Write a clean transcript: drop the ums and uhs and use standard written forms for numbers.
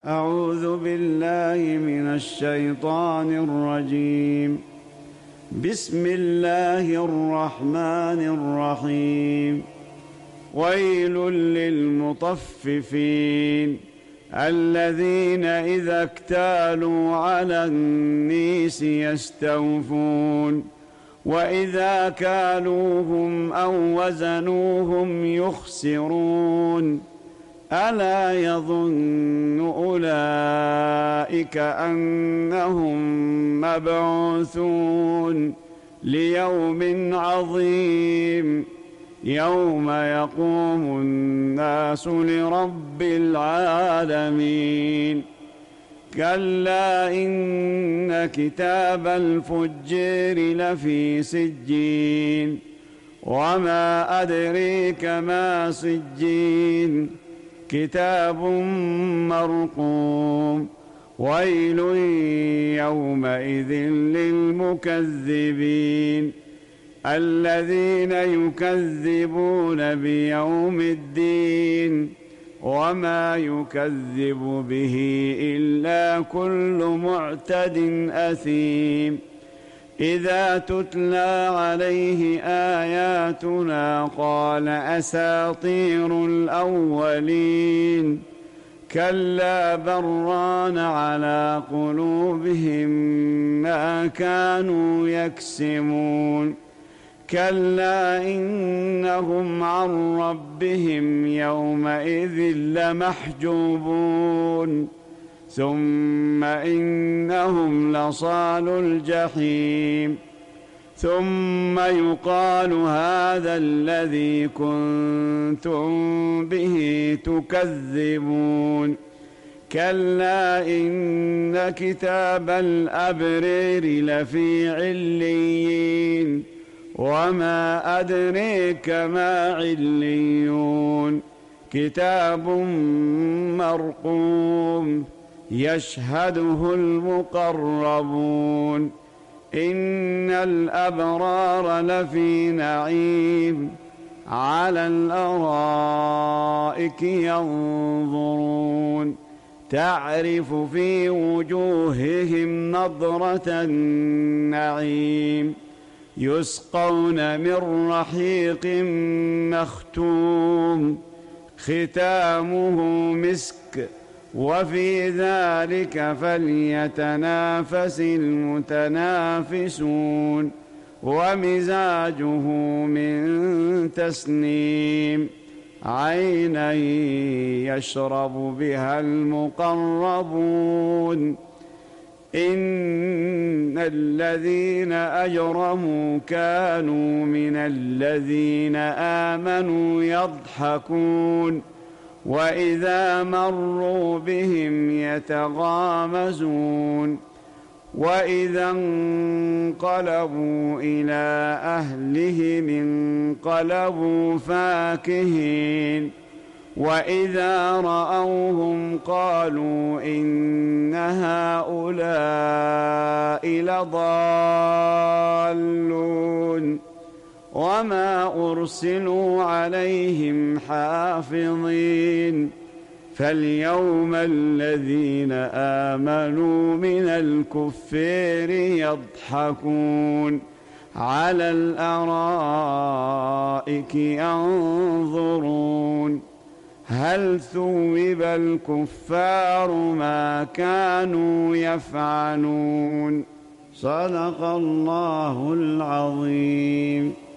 أعوذ بالله من الشيطان الرجيم. بسم الله الرحمن الرحيم. ويل للمطففين الذين إذا اكتالوا على الناس يستوفون وإذا كالوهم أو وزنوهم يخسرون ألا يظن أولئك أنهم مبعوثون ليوم عظيم يوم يقوم الناس لرب العالمين. كلا إن كتاب الفجار لفي سجين وما أدريك ما سجين كتاب مرقوم. ويل يومئذ للمكذبين الذين يكذبون بيوم الدين وما يكذب به إلا كل معتد أثيم. إذا تتلى عليه آياتنا قال أساطير الأولين كلا بران على قلوبهم ما كانوا يكسبون. كلا إنهم عن ربهم يومئذ لمحجوبون ثم إنهم لصال الجحيم. ثم يقال هذا الذي كنتم به تكذبون. كلا إن كتاب الأبرار لفي عليين وما أدريك ما عليون كتاب مرقوم يشهده المقربون. إن الأبرار لفي نعيم على الأرائك ينظرون تعرف في وجوههم نضرة النعيم يسقون من رحيق مختوم ختامه مسك وفي ذلك فليتنافس المتنافسون. ومزاجه من تسنيم عينا يشرب بها المقربون. إن الذين أجرموا كانوا من الذين آمنوا يضحكون وإذا مروا بهم يتغامزون وإذا انقلبوا إلى أهلهم انقلبوا فاكهين وإذا رأوهم قالوا إن هؤلاء لضالون وما أرسلوا عليهم حافظين. فاليوم الذين آمنوا من الكفار يضحكون على الأرائك ينظرون هل ثوب الكفار ما كانوا يفعلون. صدق الله العظيم.